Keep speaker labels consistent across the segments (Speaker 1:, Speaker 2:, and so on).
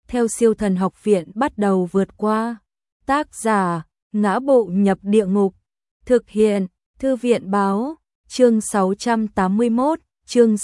Speaker 1: theo Siêu Thần Học Viện bắt đầu vượt qua. Tác giả: Ngã Bộ Nhập Địa Ngục. Thực hiện: Thư viện báo. Chương 681, chương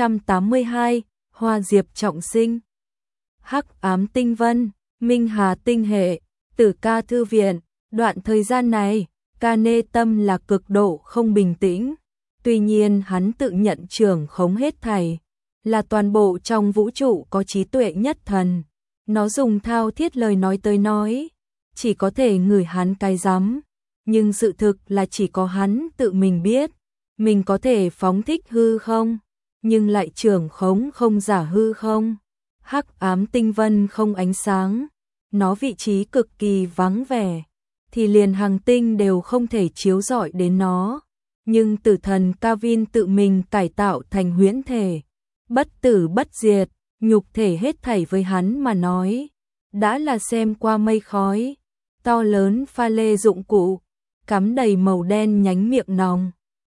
Speaker 1: 682, Hoa Diệp trọng sinh. Hắc ám tinh vân, Minh Hà tinh hệ, Tử Ca thư viện. Đoạn thời gian này, Ca Nê tâm là cực độ không bình tĩnh. Tuy nhiên hắn tự nhận trưởng khống hết thảy, là toàn bộ trong vũ trụ có trí tuệ nhất thần. Nó dùng thao thiết lời nói tới nói, chỉ có thể ngửi hắn cái rắm. Nhưng sự thực là chỉ có hắn tự mình biết, mình có thể phóng thích hư không, nhưng lại trưởng khống không giả hư không. Hắc ám tinh vân không ánh sáng, nó vị trí cực kỳ vắng vẻ, thì liền hành tinh đều không thể chiếu rọi đến nó. Nhưng tử thần Kavin tự mình cải tạo thành huyễn thể, bất tử bất diệt, nhục thể hết thảy với hắn mà nói, đã là xem qua mây khói. To lớn pha lê dụng cụ, cắm đầy màu đen nhánh miệng nòng,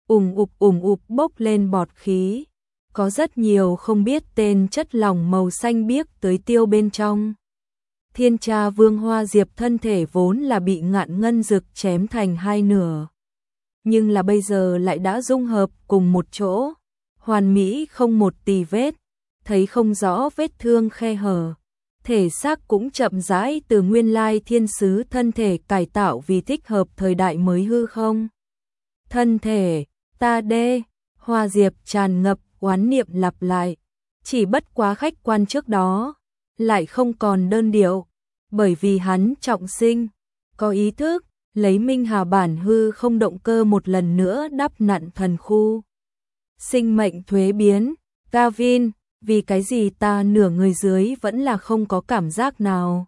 Speaker 1: ùm ụp bốc lên bọt khí. Có rất nhiều không biết tên chất lỏng màu xanh biếc tới tiêu bên trong. Thiên Tra Vương Hoa Diệp thân thể vốn là bị ngạn ngân dực chém thành hai nửa, nhưng là bây giờ lại đã dung hợp cùng một chỗ, hoàn mỹ không một tì vết, thấy không rõ vết thương khe hở. Thể xác cũng chậm rãi từ nguyên lai thiên sứ thân thể cải tạo vì thích hợp thời đại mới hư không. Thân thể, ta đê, Hoa Diệp tràn ngập oán niệm lặp lại, chỉ bất quá khách quan trước đó, lại không còn đơn điệu, bởi vì hắn trọng sinh, có ý thức, lấy Minh Hà bản hư không động cơ một lần nữa đắp nặn thần khu. Sinh mệnh thuế biến, Kavin, vì cái gì ta nửa người dưới vẫn là không có cảm giác nào.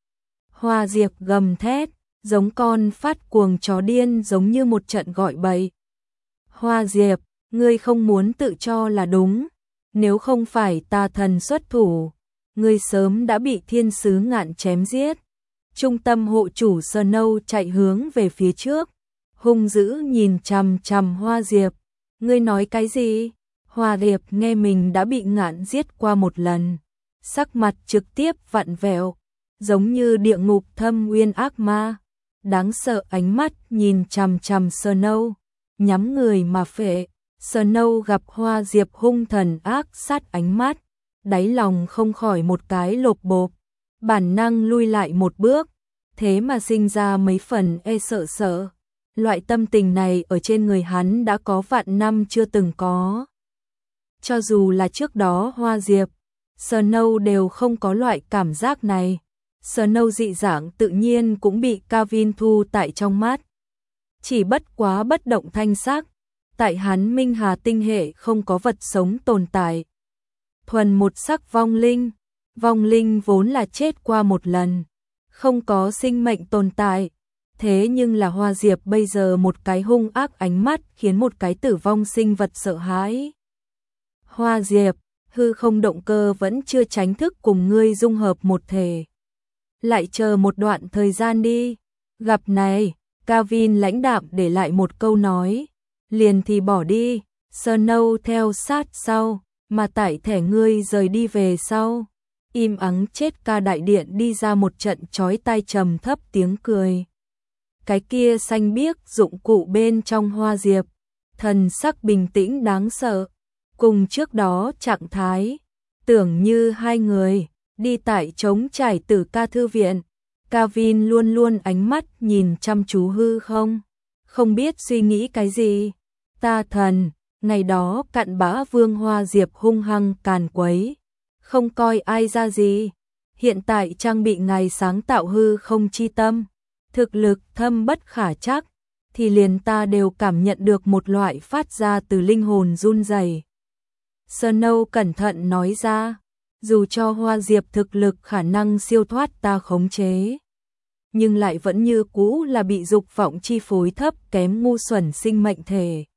Speaker 1: Hoa Diệp gầm thét, giống con phát cuồng chó điên, giống như một trận gọi bậy. Hoa Diệp, ngươi không muốn tự cho là đúng, nếu không phải ta thần xuất thủ, ngươi sớm đã bị thiên sứ ngạn chém giết. Trung tâm hộ chủ Snow chạy hướng về phía trước, hung dữ nhìn chằm chằm Hoa Diệp. Ngươi nói cái gì? Hoa Diệp nghe mình đã bị ngạn giết qua một lần, sắc mặt trực tiếp vặn vẹo, giống như địa ngục thâm uyên ác ma, đáng sợ ánh mắt nhìn chằm chằm Snow, nhắm người mà phệ. Snow gặp Hoa Diệp hung thần ác sát ánh mắt, đáy lòng không khỏi một cái lột bộp, bản năng lui lại một bước, thế mà sinh ra mấy phần e sợ sợ. Loại tâm tình này ở trên người hắn đã có vạn năm chưa từng có. Cho dù là trước đó Hoa Diệp, Snow đều không có loại cảm giác này. Snow dị dạng tự nhiên cũng bị Kavin thu tại trong mắt. Chỉ bất quá bất động thanh sắc, tại hắn Minh Hà tinh hệ không có vật sống tồn tại. Thuần một sắc vong linh vốn là chết qua một lần, không có sinh mệnh tồn tại. Thế nhưng là Hoa Diệp bây giờ một cái hung ác ánh mắt khiến một cái tử vong sinh vật sợ hãi. Hoa Diệp, hư không động cơ vẫn chưa tránh thức cùng ngươi dung hợp một thể. Lại chờ một đoạn thời gian đi. Gặp này, Kavin lãnh đạm để lại một câu nói, liền thì bỏ đi. Snow theo sát sau, mà tại thẻ ngươi rời đi về sau. Im ắng chết ca đại điện đi ra một trận chói tai trầm thấp tiếng cười. Cái kia xanh biếc dụng cụ bên trong Hoa Diệp, thần sắc bình tĩnh đáng sợ, cùng trước đó trạng thái, tưởng như hai người đi tại trống trải Tử Ca thư viện. Kavin luôn luôn ánh mắt nhìn chăm chú hư không, không biết suy nghĩ cái gì. Ta thần, ngày đó cặn bã vương Hoa Diệp hung hăng càn quấy, không coi ai ra gì. Hiện tại trang bị ngài sáng tạo hư không chi tâm, thực lực thâm bất khả chắc, thì liền ta đều cảm nhận được một loại phát ra từ linh hồn run rẩy. Snow cẩn thận nói ra, dù cho Hoa Diệp thực lực khả năng siêu thoát ta khống chế, nhưng lại vẫn như cũ là bị dục vọng chi phối thấp kém ngu xuẩn sinh mệnh thể.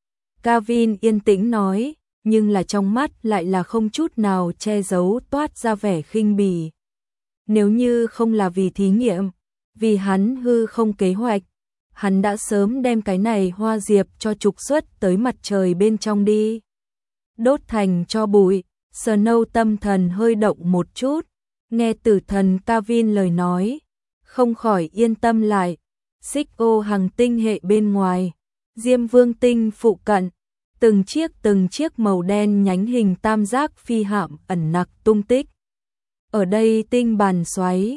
Speaker 1: Kavin yên tĩnh nói, nhưng là trong mắt lại là không chút nào che giấu toát ra vẻ khinh bỉ. Nếu như không là vì thí nghiệm, vì hắn hư không kế hoạch, hắn đã sớm đem cái này Hoa Diệp cho trục xuất tới mặt trời bên trong đi. Đốt thành cho bụi. Snow tâm thần hơi động một chút, Nghe Tử Thần Kavin lời nói, không khỏi yên tâm lại. Xích ô hành tinh hệ bên ngoài, Diêm Vương tinh phụ cận, từng chiếc màu đen nhánh hình tam giác phi hạm ẩn nặc tung tích. Ở đây tinh bàn xoáy,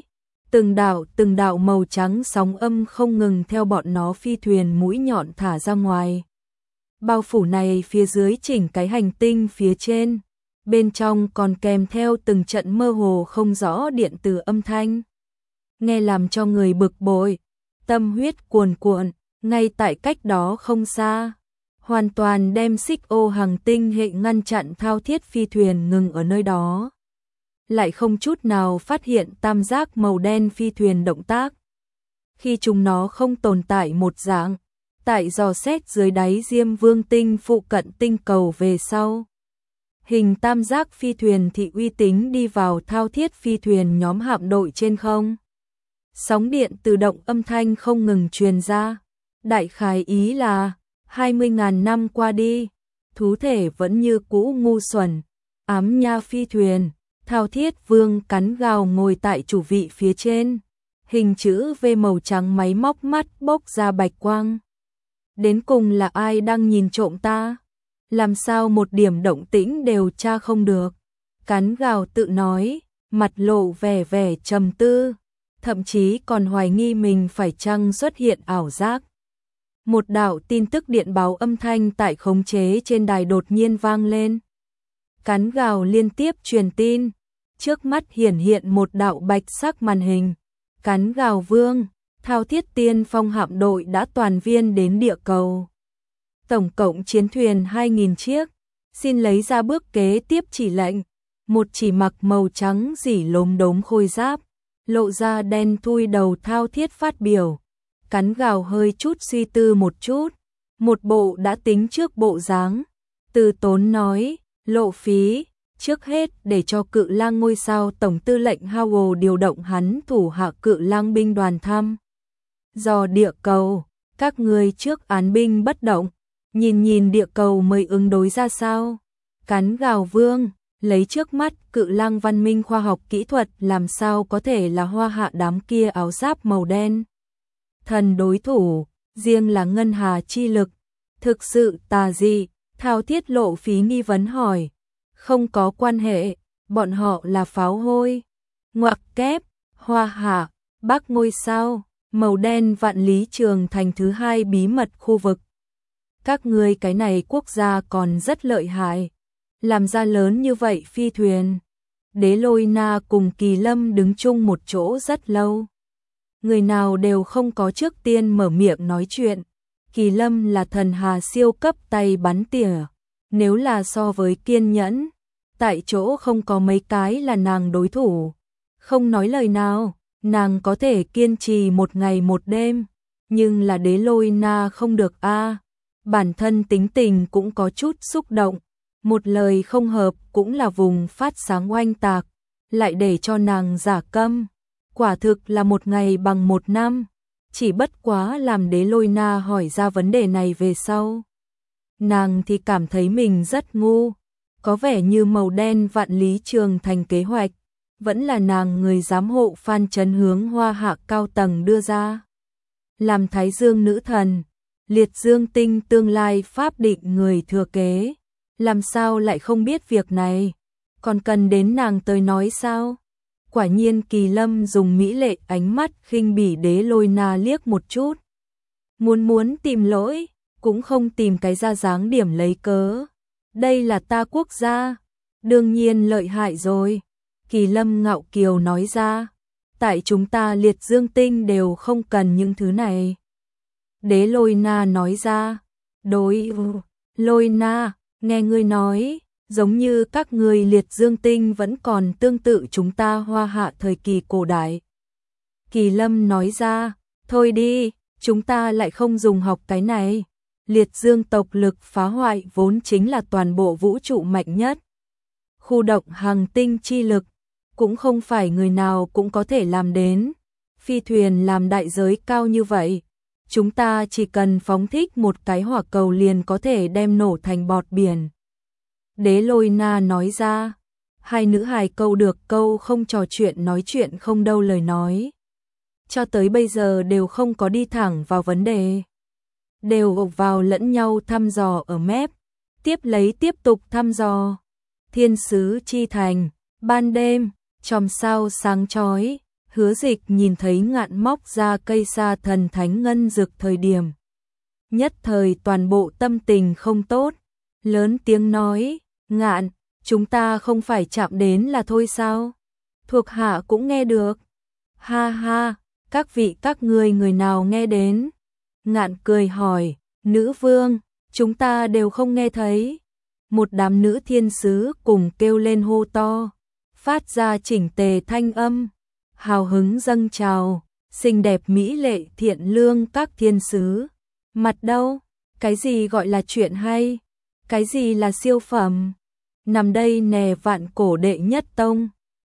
Speaker 1: từng đạo màu trắng sóng âm không ngừng theo bọn nó phi thuyền mũi nhọn thả ra ngoài. Bao phủ này phía dưới chỉnh cái hành tinh phía trên, bên trong còn kèm theo từng trận mơ hồ không rõ điện từ âm thanh. Nghe làm cho người bực bội, tâm huyết cuồn cuộn, ngay tại cách đó không xa. Hoàn toàn đem xích ô hành tinh hệ ngăn chặn thao thiết phi thuyền ngừng ở nơi đó. Lại không chút nào phát hiện tam giác màu đen phi thuyền động tác. Khi chúng nó không tồn tại một dạng, tại dò xét dưới đáy Diêm Vương tinh phụ cận tinh cầu về sau. Hình tam giác phi thuyền thị uy tín đi vào thao thiết phi thuyền nhóm hạm đội trên không. Sóng điện tự động âm thanh không ngừng truyền ra. Đại khái ý là 20.000 năm qua đi, thú thể vẫn như cũ ngu xuẩn, ám nha phi thuyền, thao thiết vương cắn gào ngồi tại chủ vị phía trên, hình chữ V màu trắng máy móc mắt bốc ra bạch quang. Đến cùng là ai đang nhìn trộm ta? Làm sao một điểm động tĩnh đều tra không được? Cắn gào tự nói, mặt lộ vẻ trầm tư, thậm chí còn hoài nghi mình phải chăng xuất hiện ảo giác. Một đạo tin tức điện báo âm thanh tại khống chế trên đài đột nhiên vang lên. Cắn gào liên tiếp truyền tin, trước mắt hiện một đạo bạch sắc màn hình. Cắn gào vương, thao thiết tiên phong hạm đội đã toàn viên đến địa cầu. Tổng cộng chiến thuyền 2.000 chiếc, xin lấy ra bước kế tiếp chỉ lệnh. Một chỉ mặc màu trắng rỉ lốm đốm khôi giáp, lộ ra đen thui đầu thao thiết phát biểu. Cắn gào hơi chút suy tư một chút, một bộ đã tính trước bộ dáng. Từ tốn nói, lộ phí, trước hết để cho Cự Lang ngôi sao tổng tư lệnh Howell điều động hắn thủ hạ Cự Lang binh đoàn thăm dò địa cầu, các người trước án binh bất động, nhìn địa cầu mới ứng đối ra sao. Cắn gào vương, lấy trước mắt Cự Lang văn minh khoa học kỹ thuật làm sao có thể là Hoa Hạ đám kia áo giáp màu đen. Thần đối thủ, riêng là ngân hà chi lực, thực sự tà dị. Thao thiết lộ phí nghi vấn hỏi. Không có quan hệ, bọn họ là pháo hôi. Ngoặc kép, Hoa Hạ, Bắc ngôi sao, màu đen vạn lý trường thành thứ 2 bí mật khu vực. Các ngươi cái này quốc gia còn rất lợi hại, làm ra lớn như vậy phi thuyền. Đế Lôi Na cùng Kỳ Lâm đứng chung một chỗ rất lâu. Người nào đều không có trước tiên mở miệng nói chuyện. Kỳ Lâm là thần hà siêu cấp tay bắn tỉa. Nếu là so với Kiên Nhẫn, tại chỗ không có mấy cái là nàng đối thủ. Không nói lời nào, nàng có thể kiên trì một ngày một đêm. Nhưng là Đế Lôi Na không được a. Bản thân tính tình cũng có chút xúc động. Một lời không hợp cũng là vùng phát sáng oanh tạc. Lại để cho nàng giả câm. Quả thực là một ngày bằng một năm. Chỉ bất quá làm Đế Lôi Na hỏi ra vấn đề này về sau. Nàng thì cảm thấy mình rất ngu. Có vẻ như màu đen vạn lý trường thành kế hoạch. Vẫn là nàng người giám hộ Phan Chấn hướng Hoa Hạ cao tầng đưa ra. Làm Thái Dương nữ thần, Liệt Dương tinh tương lai pháp định người thừa kế. Làm sao lại không biết việc này? Còn cần đến nàng tới nói sao? Quả nhiên Kỳ Lâm dùng mỹ lệ ánh mắt khinh bỉ Đế Lôi Na liếc một chút. Muốn tìm lỗi, cũng không tìm cái ra dáng điểm lấy cớ. Đây là ta quốc gia, đương nhiên lợi hại rồi. Kỳ Lâm ngạo kiều nói ra, tại chúng ta Liệt Dương tinh đều không cần những thứ này. Đế Lôi Na nói ra, đối Lôi Na, nghe ngươi nói, giống như các người Liệt Dương tinh vẫn còn tương tự chúng ta Hoa Hạ thời kỳ cổ đại. Kỳ Lâm nói ra, thôi đi, chúng ta lại không dùng học cái này. Liệt Dương tộc lực phá hoại vốn chính là toàn bộ vũ trụ mạnh nhất. Khu động hành tinh chi lực, cũng không phải người nào cũng có thể làm đến. Phi thuyền làm đại giới cao như vậy, chúng ta chỉ cần phóng thích một cái hỏa cầu liền có thể đem nổ thành bọt biển. Đế Lôi Na nói ra, Hai nữ hài câu được câu không trò chuyện nói chuyện không đâu lời nói. Cho tới bây giờ đều không có đi thẳng vào vấn đề. Đều gục vào lẫn nhau thăm dò ở mép. Tiếp lấy tiếp tục thăm dò. Thiên sứ chi thành, ban đêm, chòm sao sáng chói. Hứa Dịch nhìn thấy Ngạn móc ra cây sa thần thánh ngân dược thời điểm. Nhất thời toàn bộ tâm tình không tốt. Lớn tiếng nói, Ngạn, chúng ta không phải chạm đến là thôi sao? Thuộc hạ cũng nghe được. Ha ha, các vị các ngươi người nào nghe đến? Ngạn cười hỏi, nữ vương, chúng ta đều không nghe thấy. Một đám nữ thiên sứ cùng kêu lên hô to, phát ra chỉnh tề thanh âm, hào hứng dâng trào, xinh đẹp mỹ lệ thiện lương các thiên sứ. Mặt đâu? Cái gì gọi là chuyện hay? Cái gì là siêu phẩm? Nằm đây nè vạn cổ đệ nhất tông.